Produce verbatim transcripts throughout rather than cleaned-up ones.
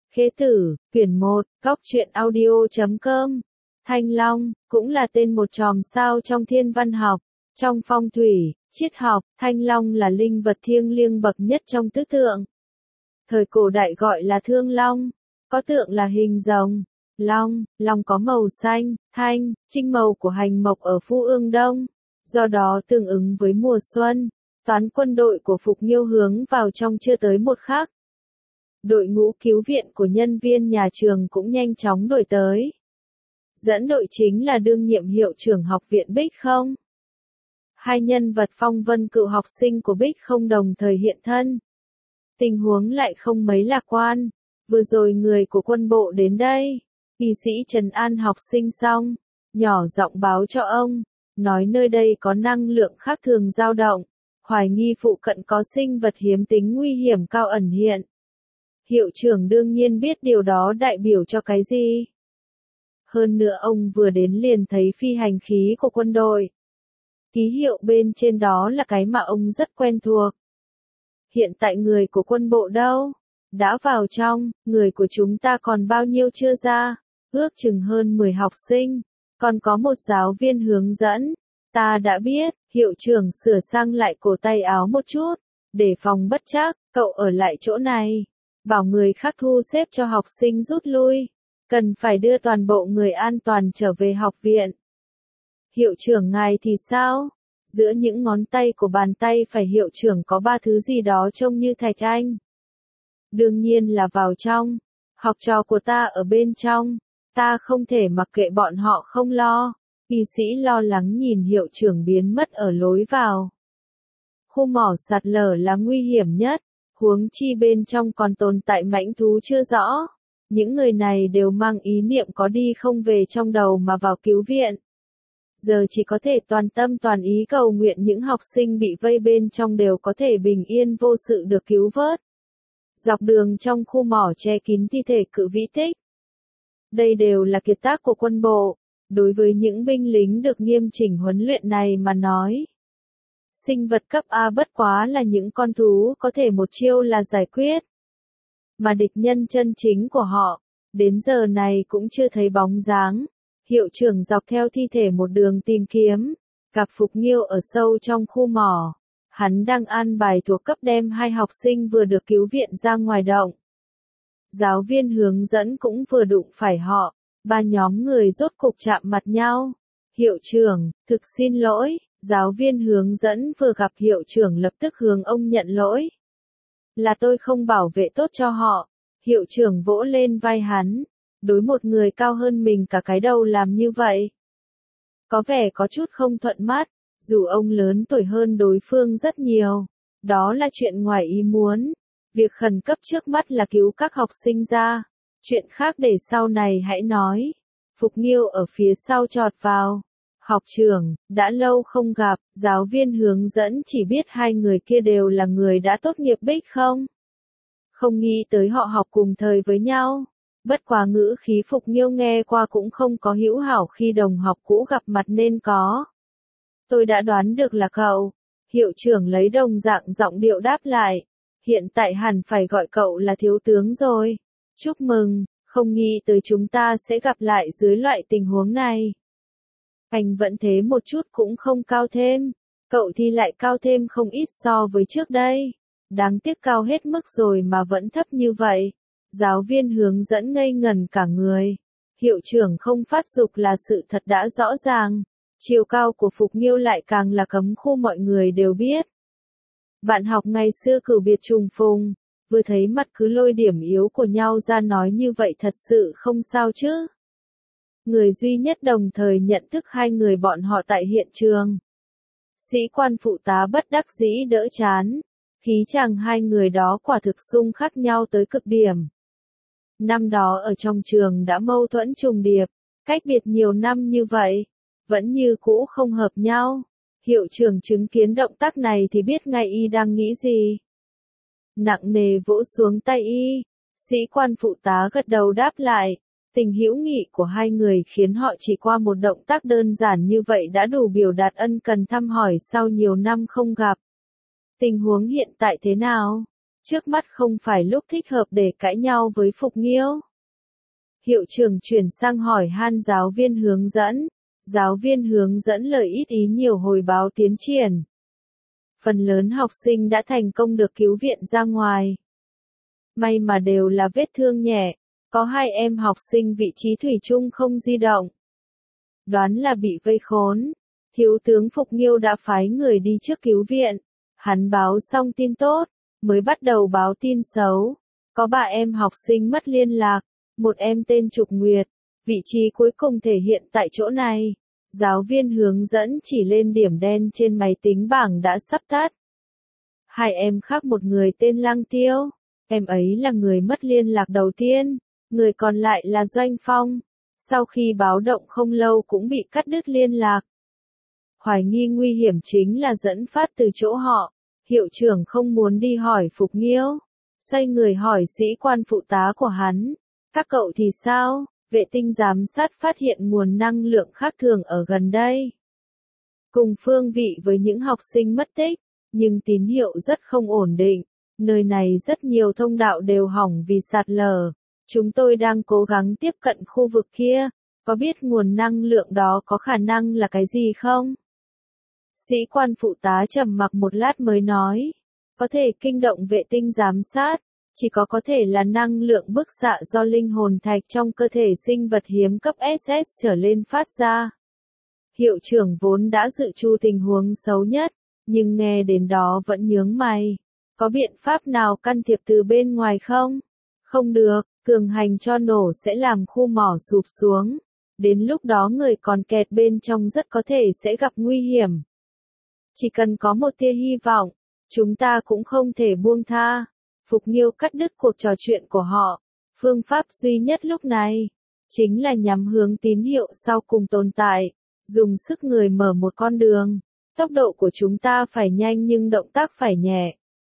Khế Tử, quyển một, góc truyện audio chấm com. Thanh Long, cũng là tên một chòm sao trong thiên văn học. Trong phong thủy, triết học, Thanh Long là linh vật thiêng liêng bậc nhất trong tứ tượng. Thời cổ đại gọi là Thương Long, có tượng là hình rồng. Long, long có màu xanh, thanh, trinh màu của hành mộc ở Phu Ương Đông. Do đó tương ứng với mùa xuân, toán quân đội của Phục Nghiêu hướng vào trong chưa tới một khắc. Đội ngũ cứu viện của nhân viên nhà trường cũng nhanh chóng đuổi tới. Dẫn đội chính là đương nhiệm hiệu trưởng học viện Bích Không. Hai nhân vật phong vân cựu học sinh của Bích Không đồng thời hiện thân. Tình huống lại không mấy lạc quan. Vừa rồi người của quân bộ đến đây. Y sĩ trấn an học sinh xong, nhỏ giọng báo cho ông, nói nơi đây có năng lượng khác thường dao động, hoài nghi phụ cận có sinh vật hiếm tính nguy hiểm cao ẩn hiện. Hiệu trưởng đương nhiên biết điều đó đại biểu cho cái gì. Hơn nữa ông vừa đến liền thấy phi hành khí của quân đội. Ký hiệu bên trên đó là cái mà ông rất quen thuộc. Hiện tại người của quân bộ đâu? Đã vào trong, người của chúng ta còn bao nhiêu chưa ra? Ước chừng hơn mười học sinh, còn có một giáo viên hướng dẫn. Ta đã biết, hiệu trưởng sửa sang lại cổ tay áo một chút, để phòng bất trắc, cậu ở lại chỗ này. Bảo người khác thu xếp cho học sinh rút lui, cần phải đưa toàn bộ người an toàn trở về học viện. Hiệu trưởng ngài thì sao? Giữa những ngón tay của bàn tay phải hiệu trưởng có ba thứ gì đó trông như thạch anh. Đương nhiên là vào trong, học trò của ta ở bên trong, ta không thể mặc kệ bọn họ không lo. Y sĩ lo lắng nhìn hiệu trưởng biến mất ở lối vào. Khu mỏ sạt lở là nguy hiểm nhất. Huống chi bên trong còn tồn tại mãnh thú chưa rõ. Những người này đều mang ý niệm có đi không về trong đầu mà vào cứu viện. Giờ chỉ có thể toàn tâm toàn ý cầu nguyện những học sinh bị vây bên trong đều có thể bình yên vô sự được cứu vớt. Dọc đường trong khu mỏ che kín thi thể cự vĩ tích. Đây đều là kiệt tác của quân bộ. Đối với những binh lính được nghiêm chỉnh huấn luyện này mà nói. Sinh vật cấp A bất quá là những con thú có thể một chiêu là giải quyết. Mà địch nhân chân chính của họ, đến giờ này cũng chưa thấy bóng dáng. Hiệu trưởng dọc theo thi thể một đường tìm kiếm, gặp Phục Nghiêu ở sâu trong khu mỏ. Hắn đang an bài thuộc cấp đem hai học sinh vừa được cứu viện ra ngoài động. Giáo viên hướng dẫn cũng vừa đụng phải họ, ba nhóm người rốt cục chạm mặt nhau. Hiệu trưởng, thực xin lỗi. Giáo viên hướng dẫn vừa gặp hiệu trưởng lập tức hướng ông nhận lỗi. Là tôi không bảo vệ tốt cho họ. Hiệu trưởng vỗ lên vai hắn. Đối một người cao hơn mình cả cái đầu làm như vậy. Có vẻ có chút không thuận mắt. Dù ông lớn tuổi hơn đối phương rất nhiều. Đó là chuyện ngoài ý muốn. Việc khẩn cấp trước mắt là cứu các học sinh ra. Chuyện khác để sau này hãy nói. Phục Nghiêu ở phía sau chọt vào. Học trưởng, đã lâu không gặp, giáo viên hướng dẫn chỉ biết hai người kia đều là người đã tốt nghiệp Bích Không. Không nghĩ tới họ học cùng thời với nhau. Bất quá ngữ khí Phục Nghiêu nghe qua cũng không có hữu hảo khi đồng học cũ gặp mặt nên có. Tôi đã đoán được là cậu. Hiệu trưởng lấy đồng dạng giọng điệu đáp lại. Hiện tại hẳn phải gọi cậu là thiếu tướng rồi. Chúc mừng, không nghĩ tới chúng ta sẽ gặp lại dưới loại tình huống này. Anh vẫn thế một chút cũng không cao thêm. Cậu thì lại cao thêm không ít so với trước đây. Đáng tiếc cao hết mức rồi mà vẫn thấp như vậy. Giáo viên hướng dẫn ngây ngẩn cả người. Hiệu trưởng không phát dục là sự thật đã rõ ràng. Chiều cao của Phục Nghiêu lại càng là cấm khu mọi người đều biết. Bạn học ngày xưa cửu biệt trùng phùng. Vừa thấy mặt cứ lôi điểm yếu của nhau ra nói như vậy thật sự không sao chứ. Người duy nhất đồng thời nhận thức hai người bọn họ tại hiện trường. Sĩ quan phụ tá bất đắc dĩ đỡ chán. Khí chàng hai người đó quả thực xung khác nhau tới cực điểm. Năm đó ở trong trường đã mâu thuẫn trùng điệp. Cách biệt nhiều năm như vậy. Vẫn như cũ không hợp nhau. Hiệu trưởng chứng kiến động tác này thì biết ngay y đang nghĩ gì. Nặng nề vỗ xuống tay y. Sĩ quan phụ tá gật đầu đáp lại. Tình hữu nghị của hai người khiến họ chỉ qua một động tác đơn giản như vậy đã đủ biểu đạt ân cần thăm hỏi sau nhiều năm không gặp. Tình huống hiện tại thế nào? Trước mắt không phải lúc thích hợp để cãi nhau với Phục Nghiêu. Hiệu trưởng chuyển sang hỏi han giáo viên hướng dẫn. Giáo viên hướng dẫn lời ít ý nhiều hồi báo tiến triển. Phần lớn học sinh đã thành công được cứu viện ra ngoài. May mà đều là vết thương nhẹ, có hai em học sinh vị trí thủy chung không di động. Đoán là bị vây khốn. Thiếu tướng Phục Nghiêu đã phái người đi trước cứu viện. Hắn báo xong tin tốt, mới bắt đầu báo tin xấu. Có ba em học sinh mất liên lạc, một em tên Trục Nguyệt, vị trí cuối cùng thể hiện tại chỗ này. Giáo viên hướng dẫn chỉ lên điểm đen trên máy tính bảng đã sắp tắt. Hai em khác một người tên Lăng Tiêu, em ấy là người mất liên lạc đầu tiên, người còn lại là Doanh Phong. Sau khi báo động không lâu cũng bị cắt đứt liên lạc. Hoài nghi nguy hiểm chính là dẫn phát từ chỗ họ. Hiệu trưởng không muốn đi hỏi Phục Nghiêu, xoay người hỏi sĩ quan phụ tá của hắn. Các cậu thì sao? Vệ tinh giám sát phát hiện nguồn năng lượng khác thường ở gần đây. Cùng phương vị với những học sinh mất tích, nhưng tín hiệu rất không ổn định. Nơi này rất nhiều thông đạo đều hỏng vì sạt lở. Chúng tôi đang cố gắng tiếp cận khu vực kia. Có biết nguồn năng lượng đó có khả năng là cái gì không? Sĩ quan phụ tá trầm mặc một lát mới nói. Có thể kinh động vệ tinh giám sát. Chỉ có có thể là năng lượng bức xạ do linh hồn thạch trong cơ thể sinh vật hiếm cấp ét ét trở lên phát ra. Hiệu trưởng vốn đã dự trù tình huống xấu nhất, nhưng nghe đến đó vẫn nhướng mày. Có biện pháp nào can thiệp từ bên ngoài không? Không được, cường hành cho nổ sẽ làm khu mỏ sụp xuống. Đến lúc đó người còn kẹt bên trong rất có thể sẽ gặp nguy hiểm. Chỉ cần có một tia hy vọng, chúng ta cũng không thể buông tha. Phục Nghiêu cắt đứt cuộc trò chuyện của họ. Phương pháp duy nhất lúc này, chính là nhắm hướng tín hiệu sau cùng tồn tại, dùng sức người mở một con đường. Tốc độ của chúng ta phải nhanh nhưng động tác phải nhẹ.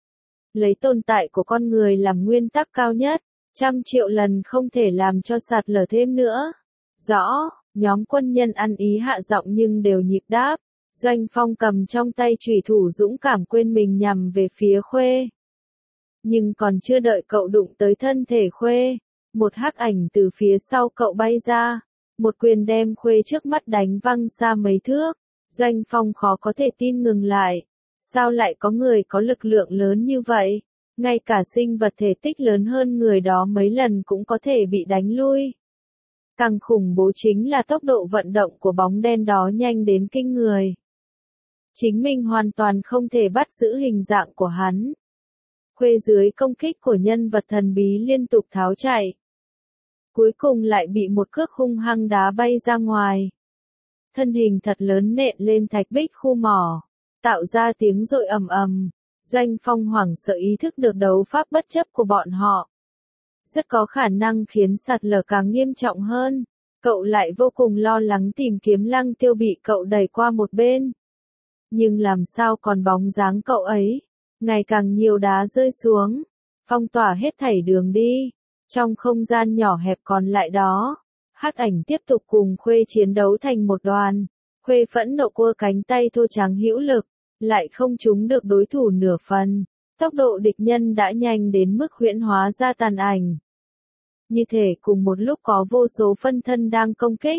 Lấy tồn tại của con người làm nguyên tắc cao nhất, trăm triệu lần không thể làm cho sạt lở thêm nữa. Rõ, nhóm quân nhân ăn ý hạ giọng nhưng đều nhịp đáp. Doanh Phong cầm trong tay chùy thủ dũng cảm quên mình nhằm về phía Khuê. Nhưng còn chưa đợi cậu đụng tới thân thể Khuê, một hắc ảnh từ phía sau cậu bay ra, một quyền đem Khuê trước mắt đánh văng xa mấy thước. Doanh Phong khó có thể tin ngừng lại. Sao lại có người có lực lượng lớn như vậy? Ngay cả sinh vật thể tích lớn hơn người đó mấy lần cũng có thể bị đánh lui. Càng khủng bố chính là tốc độ vận động của bóng đen đó nhanh đến kinh người. Chính mình hoàn toàn không thể bắt giữ hình dạng của hắn. Khuê dưới công kích của nhân vật thần bí liên tục tháo chạy. Cuối cùng lại bị một cước hung hăng đá bay ra ngoài. Thân hình thật lớn nện lên thạch bích khu mỏ, tạo ra tiếng rội ầm ầm. Doanh Phong hoảng sợ ý thức được đấu pháp bất chấp của bọn họ. Rất có khả năng khiến sạt lở càng nghiêm trọng hơn. Cậu lại vô cùng lo lắng tìm kiếm Lăng Tiêu bị cậu đẩy qua một bên. Nhưng làm sao còn bóng dáng cậu ấy? Ngày càng nhiều đá rơi xuống, phong tỏa hết thảy đường đi. Trong không gian nhỏ hẹp còn lại đó, hắc ảnh tiếp tục cùng Khuê chiến đấu thành một đoàn. Khuê phẫn nộ cua cánh tay thô trắng hữu lực, lại không trúng được đối thủ nửa phần. Tốc độ địch nhân đã nhanh đến mức huyễn hóa ra tàn ảnh. Như thể cùng một lúc có vô số phân thân đang công kích.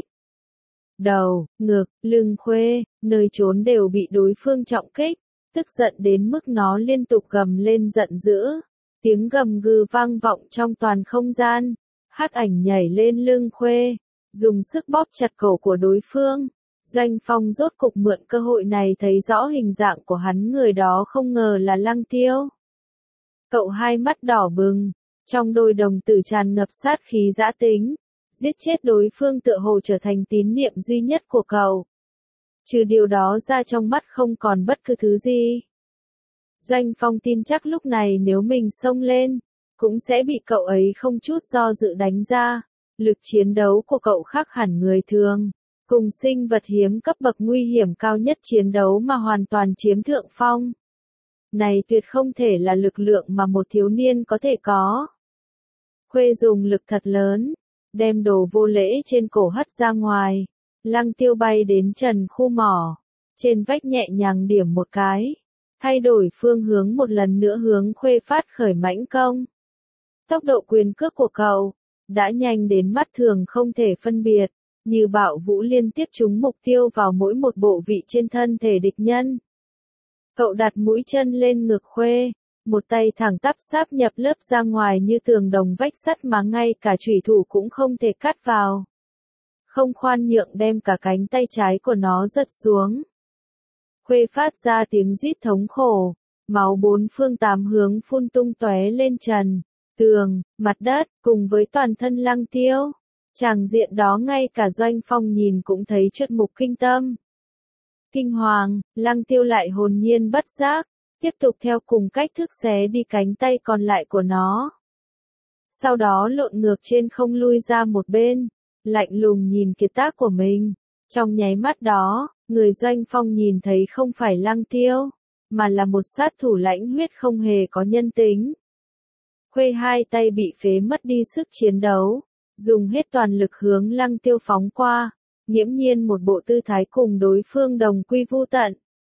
Đầu, ngực, lưng Khuê, nơi trốn đều bị đối phương trọng kích. Tức giận đến mức nó liên tục gầm lên giận dữ. Tiếng gầm gừ vang vọng trong toàn không gian. Hắc ảnh nhảy lên lưng Khuê, dùng sức bóp chặt cổ của đối phương. Doanh Phong rốt cục mượn cơ hội này thấy rõ hình dạng của hắn, người đó không ngờ là Lăng Tiêu. Cậu hai mắt đỏ bừng, trong đôi đồng tử tràn ngập sát khí dã tính. Giết chết đối phương tựa hồ trở thành tín niệm duy nhất của cậu. Trừ điều đó ra trong mắt không còn bất cứ thứ gì. Doanh Phong tin chắc lúc này nếu mình xông lên, cũng sẽ bị cậu ấy không chút do dự đánh ra. Lực chiến đấu của cậu khác hẳn người thường. Cùng sinh vật hiếm cấp bậc nguy hiểm cao nhất chiến đấu mà hoàn toàn chiếm thượng phong. Này tuyệt không thể là lực lượng mà một thiếu niên có thể có. Khuê dùng lực thật lớn, đem đồ vô lễ trên cổ hất ra ngoài. Lăng Tiêu bay đến trần khu mỏ, trên vách nhẹ nhàng điểm một cái. thay đổi phương hướng một lần nữa hướng Khuê phát khởi mãnh công. Tốc độ quyền cước của cậu đã nhanh đến mắt thường không thể phân biệt, như bạo vũ liên tiếp trúng mục tiêu vào mỗi một bộ vị trên thân thể địch nhân. Cậu đặt mũi chân lên ngực Khuê, một tay thẳng tắp sáp nhập lớp ra ngoài như tường đồng vách sắt mà ngay cả chủy thủ cũng không thể cắt vào. Không khoan nhượng đem cả cánh tay trái của nó giật xuống. Khuê phát ra tiếng rít thống khổ, máu bốn phương tám hướng phun tung tóe lên trần, tường, mặt đất, cùng với toàn thân Lăng Tiêu. Tràng diện đó ngay cả Doanh Phong nhìn cũng thấy chợt mục kinh tâm. Kinh hoàng, Lăng Tiêu lại hồn nhiên bất giác, tiếp tục theo cùng cách thức xé đi cánh tay còn lại của nó. Sau đó lộn ngược trên không lui ra một bên, lạnh lùng nhìn kiệt tác của mình. Trong nháy mắt đó, người Doanh Phong nhìn thấy không phải Lăng Tiêu, mà là một sát thủ lãnh huyết không hề có nhân tính. Khuê hai tay bị phế mất đi sức chiến đấu, dùng hết toàn lực hướng Lăng Tiêu phóng qua, nghiễm nhiên một bộ tư thái cùng đối phương đồng quy vu tận.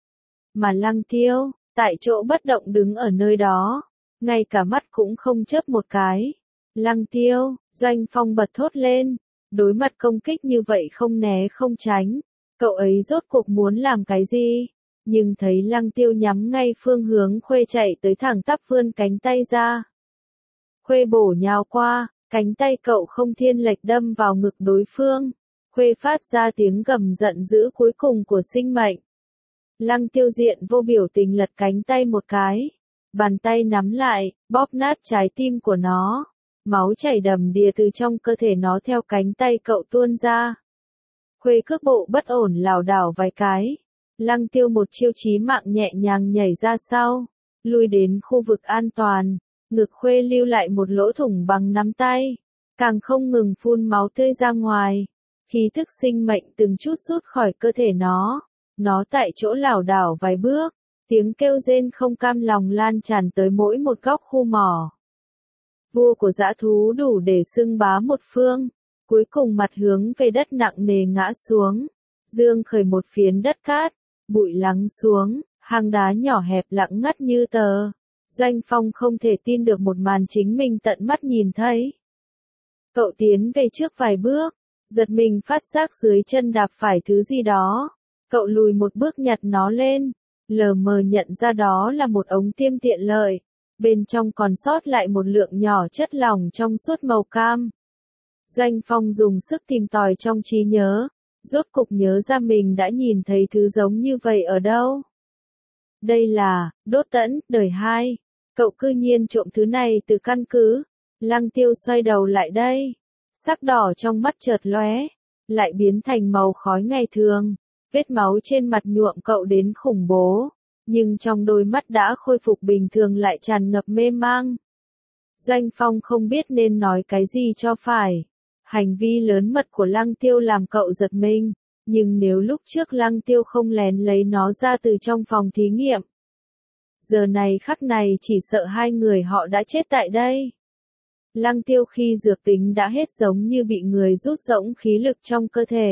Mà Lăng Tiêu, tại chỗ bất động đứng ở nơi đó, ngay cả mắt cũng không chớp một cái. Lăng Tiêu, Doanh Phong bật thốt lên, đối mặt công kích như vậy không né không tránh, cậu ấy rốt cuộc muốn làm cái gì? Nhưng thấy Lăng Tiêu nhắm ngay phương hướng Khuê chạy tới thẳng tắp vươn cánh tay ra. Khuê bổ nhào qua, cánh tay cậu không thiên lệch đâm vào ngực đối phương. Khuê phát ra tiếng gầm giận dữ cuối cùng của sinh mệnh. Lăng Tiêu diện vô biểu tình lật cánh tay một cái. Bàn tay nắm lại, bóp nát trái tim của nó. Máu chảy đầm đìa từ trong cơ thể nó theo cánh tay cậu tuôn ra. Khuê cước bộ bất ổn lảo đảo vài cái. Lăng Tiêu một chiêu chí mạng nhẹ nhàng nhảy ra sau, lui đến khu vực an toàn. Ngực Khuê lưu lại một lỗ thủng bằng nắm tay, càng không ngừng phun máu tươi ra ngoài. Khí thức sinh mệnh từng chút rút khỏi cơ thể nó, nó tại chỗ lảo đảo vài bước, tiếng kêu rên không cam lòng lan tràn tới mỗi một góc khu mỏ. Vua của dã thú đủ để xưng bá một phương, cuối cùng mặt hướng về đất nặng nề ngã xuống, dương khởi một phiến đất cát, bụi lắng xuống, hang đá nhỏ hẹp lặng ngắt như tờ. Doanh Phong không thể tin được một màn chính mình tận mắt nhìn thấy. Cậu tiến về trước vài bước, giật mình phát giác dưới chân đạp phải thứ gì đó. Cậu lùi một bước nhặt nó lên, lờ mờ nhận ra đó là một ống tiêm tiện lợi. Bên trong còn sót lại một lượng nhỏ chất lỏng trong suốt màu cam. Doanh Phong dùng sức tìm tòi trong trí nhớ, rốt cục nhớ ra mình đã nhìn thấy thứ giống như vậy ở đâu. Đây là, đốt tẫn, đời hai. Cậu cư nhiên trộm thứ này từ căn cứ. Lăng Tiêu xoay đầu lại đây. Sắc đỏ trong mắt chợt lóe, lại biến thành màu khói ngày thường. Vết máu trên mặt nhuộm cậu đến khủng bố. Nhưng trong đôi mắt đã khôi phục bình thường lại tràn ngập mê mang. Doanh Phong không biết nên nói cái gì cho phải. Hành vi lớn mật của Lăng Tiêu làm cậu giật mình. Nhưng nếu lúc trước Lăng Tiêu không lén lấy nó ra từ trong phòng thí nghiệm, giờ này khắc này chỉ sợ hai người họ đã chết tại đây. Lăng Tiêu khi dược tính đã hết giống như bị người rút rỗng khí lực trong cơ thể.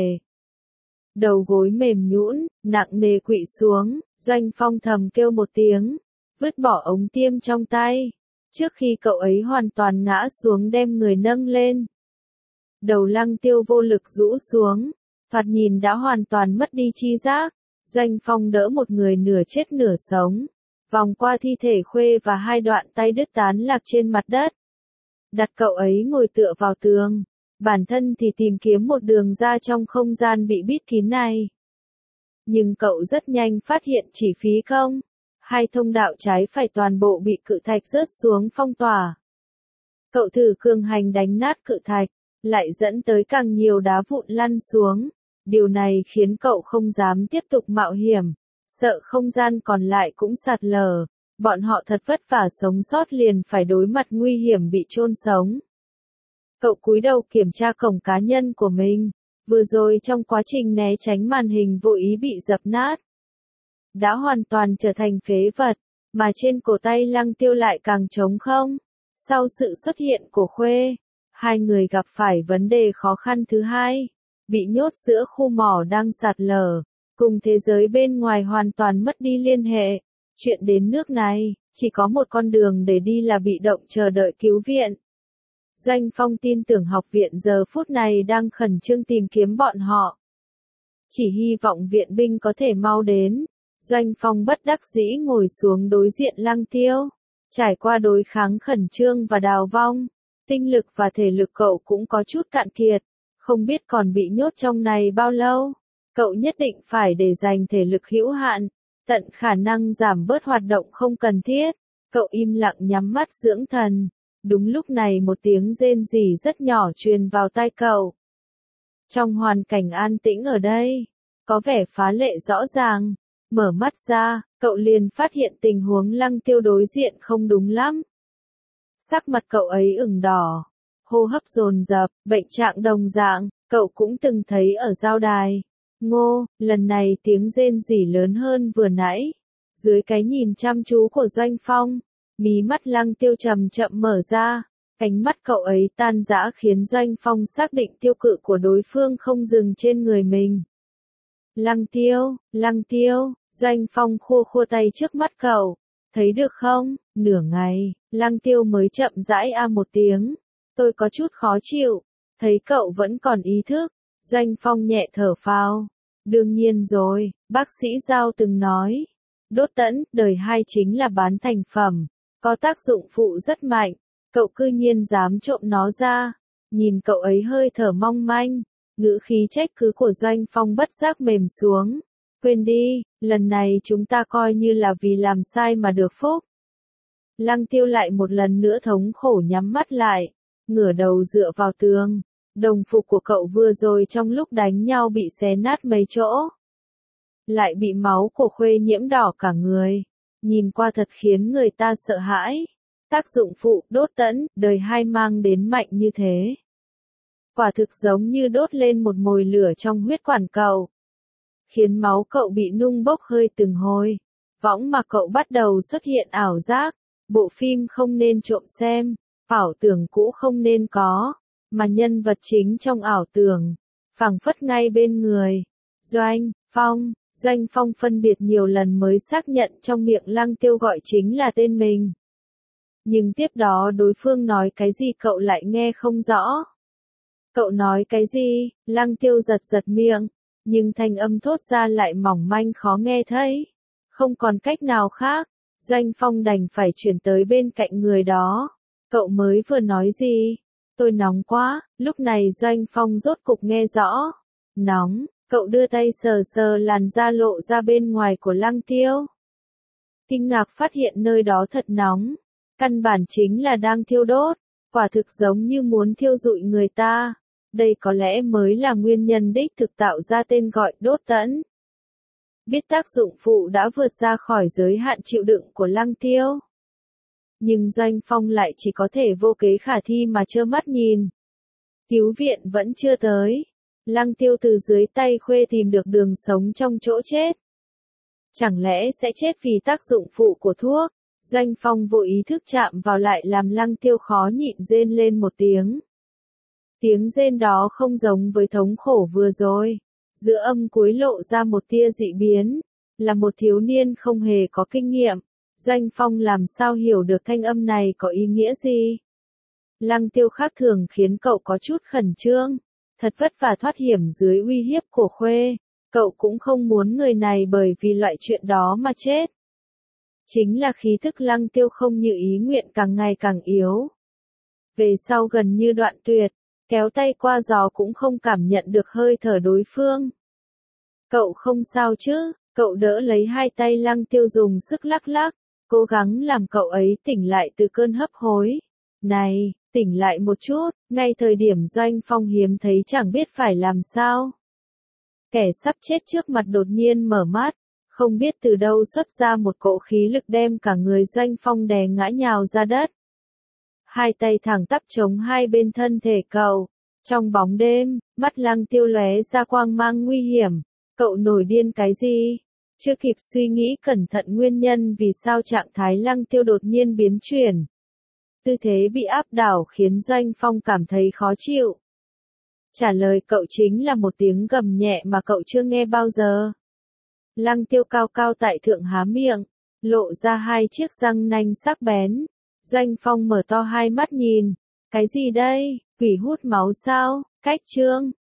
Đầu gối mềm nhũn, nặng nề quỵ xuống, Doanh Phong thầm kêu một tiếng, vứt bỏ ống tiêm trong tay, trước khi cậu ấy hoàn toàn ngã xuống đem người nâng lên. Đầu Lăng Tiêu vô lực rũ xuống, thoạt nhìn đã hoàn toàn mất đi chi giác. Doanh Phong đỡ một người nửa chết nửa sống, vòng qua thi thể Khuê và hai đoạn tay đứt tán lạc trên mặt đất. Đặt cậu ấy ngồi tựa vào tường, bản thân thì tìm kiếm một đường ra trong không gian bị bít kín này. Nhưng cậu rất nhanh phát hiện chỉ phí công, hai thông đạo trái phải toàn bộ bị cự thạch rớt xuống phong tỏa. Cậu thử cường hành đánh nát cự thạch, lại dẫn tới càng nhiều đá vụn lăn xuống. Điều này khiến cậu không dám tiếp tục mạo hiểm, sợ không gian còn lại cũng sạt lở. Bọn họ thật vất vả sống sót liền phải đối mặt nguy hiểm bị chôn sống. Cậu cúi đầu kiểm tra cổng cá nhân của mình, vừa rồi trong quá trình né tránh màn hình vô ý bị dập nát. Đã hoàn toàn trở thành phế vật, mà trên cổ tay Lăng Tiêu lại càng trống không. Sau sự xuất hiện của Khuê, hai người gặp phải vấn đề khó khăn thứ hai, bị nhốt giữa khu mỏ đang sạt lở, cùng thế giới bên ngoài hoàn toàn mất đi liên hệ. Chuyện đến nước này, chỉ có một con đường để đi là bị động chờ đợi cứu viện. Doanh Phong tin tưởng học viện giờ phút này đang khẩn trương tìm kiếm bọn họ. Chỉ hy vọng viện binh có thể mau đến. Doanh Phong bất đắc dĩ ngồi xuống đối diện Lăng Tiêu. Trải qua đối kháng khẩn trương và đào vong, tinh lực và thể lực cậu cũng có chút cạn kiệt. Không biết còn bị nhốt trong này bao lâu. Cậu nhất định phải để dành thể lực hữu hạn, tận khả năng giảm bớt hoạt động không cần thiết. Cậu im lặng nhắm mắt dưỡng thần. Đúng lúc này một tiếng rên rỉ rất nhỏ truyền vào tai cậu. Trong hoàn cảnh an tĩnh ở đây, có vẻ phá lệ rõ ràng. Mở mắt ra, cậu liền phát hiện tình huống Lăng Tiêu đối diện không đúng lắm. Sắc mặt cậu ấy ửng đỏ, hô hấp dồn dập, bệnh trạng đồng dạng, cậu cũng từng thấy ở giao đài. Ngô, lần này tiếng rên rỉ lớn hơn vừa nãy. Dưới cái nhìn chăm chú của Doanh Phong, mí mắt Lăng Tiêu chậm chậm mở ra, ánh mắt cậu ấy tan rã khiến Doanh Phong xác định tiêu cự của đối phương không dừng trên người mình. Lăng Tiêu, Lăng Tiêu, Doanh Phong khua khua tay trước mắt cậu, thấy được không? Nửa ngày, Lăng Tiêu mới chậm rãi a một tiếng, tôi có chút khó chịu, thấy cậu vẫn còn ý thức. Doanh Phong nhẹ thở phào, đương nhiên rồi, bác sĩ Giao từng nói, đốt tẫn, đời hai chính là bán thành phẩm, có tác dụng phụ rất mạnh, cậu cư nhiên dám trộm nó ra. Nhìn cậu ấy hơi thở mong manh, ngữ khí trách cứ của Doanh Phong bất giác mềm xuống. Quên đi, lần này chúng ta coi như là vì làm sai mà được phúc. Lăng Tiêu lại một lần nữa thống khổ nhắm mắt lại, ngửa đầu dựa vào tường. Đồng phục của cậu vừa rồi trong lúc đánh nhau bị xé nát mấy chỗ. Lại bị máu của Khuê nhiễm đỏ cả người. Nhìn qua thật khiến người ta sợ hãi. Tác dụng phụ, đốt tẫn, đời hai mang đến mạnh như thế. Quả thực giống như đốt lên một mồi lửa trong huyết quản cậu. Khiến máu cậu bị nung bốc hơi từng hồi. Võng mà cậu bắt đầu xuất hiện ảo giác. Bộ phim không nên trộm xem. Ảo tưởng cũ không nên có. Mà nhân vật chính trong ảo tưởng, phảng phất ngay bên người. Doanh Phong, Doanh Phong phân biệt nhiều lần mới xác nhận trong miệng Lăng Tiêu gọi chính là tên mình. Nhưng tiếp đó đối phương nói cái gì cậu lại nghe không rõ. Cậu nói cái gì? Lăng Tiêu giật giật miệng, nhưng thanh âm thốt ra lại mỏng manh khó nghe thấy. Không còn cách nào khác, Doanh Phong đành phải chuyển tới bên cạnh người đó. Cậu mới vừa nói gì? Tôi nóng quá, lúc này Doanh Phong rốt cục nghe rõ. Nóng, cậu đưa tay sờ sờ làn da lộ ra bên ngoài của Lăng Tiêu. Kinh ngạc phát hiện nơi đó thật nóng. Căn bản chính là đang thiêu đốt, quả thực giống như muốn thiêu rụi người ta. Đây có lẽ mới là nguyên nhân đích thực tạo ra tên gọi đốt tẫn. Biết tác dụng phụ đã vượt ra khỏi giới hạn chịu đựng của Lăng Tiêu. Nhưng Doanh Phong lại chỉ có thể vô kế khả thi mà trơ mắt nhìn. Cứu viện vẫn chưa tới. Lăng Tiêu từ dưới tay Khuê tìm được đường sống trong chỗ chết. Chẳng lẽ sẽ chết vì tác dụng phụ của thuốc? Doanh Phong vô ý thức chạm vào lại làm Lăng Tiêu khó nhịn rên lên một tiếng. Tiếng rên đó không giống với thống khổ vừa rồi. Giữa âm cuối lộ ra một tia dị biến. Là một thiếu niên không hề có kinh nghiệm. Doanh Phong làm sao hiểu được thanh âm này có ý nghĩa gì? Lăng Tiêu khác thường khiến cậu có chút khẩn trương. Thật vất vả thoát hiểm dưới uy hiếp của Khuê. Cậu cũng không muốn người này bởi vì loại chuyện đó mà chết. Chính là khí thức Lăng Tiêu không như ý nguyện càng ngày càng yếu. Về sau gần như đoạn tuyệt, kéo tay qua gió cũng không cảm nhận được hơi thở đối phương. Cậu không sao chứ? Cậu đỡ lấy hai tay Lăng Tiêu dùng sức lắc lắc, cố gắng làm cậu ấy tỉnh lại từ cơn hấp hối. Này, tỉnh lại một chút, ngay thời điểm Doanh Phong hiếm thấy chẳng biết phải làm sao. Kẻ sắp chết trước mặt đột nhiên mở mắt, không biết từ đâu xuất ra một cỗ khí lực đem cả người Doanh Phong đè ngã nhào ra đất. Hai tay thẳng tắp chống hai bên thân thể cậu. Trong bóng đêm, mắt Lăng Tiêu lóe ra quang mang nguy hiểm. Cậu nổi điên cái gì? Chưa kịp suy nghĩ cẩn thận nguyên nhân vì sao trạng thái Lăng Tiêu đột nhiên biến chuyển. Tư thế bị áp đảo khiến Doanh Phong cảm thấy khó chịu. Trả lời cậu chính là một tiếng gầm nhẹ mà cậu chưa nghe bao giờ. Lăng Tiêu cao cao tại thượng há miệng, lộ ra hai chiếc răng nanh sắc bén. Doanh Phong mở to hai mắt nhìn. Cái gì đây? Quỷ hút máu sao? Cách trương.